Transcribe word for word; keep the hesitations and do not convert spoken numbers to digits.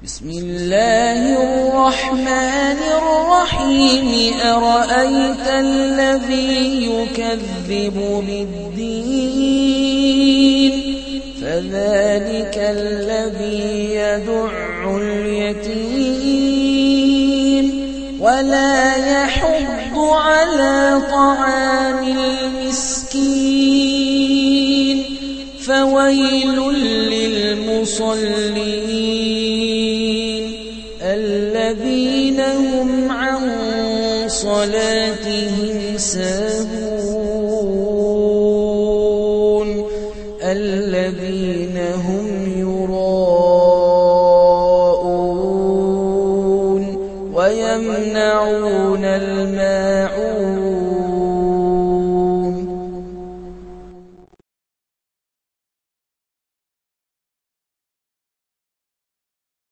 بسم الله الرحمن الرحيم أرأيت الذي يكذب بالدين فذلك الذي يدع اليتيم ولا يحض على طعام المسكين فويل للمصلين الذين هم عن صلاتهم ساهون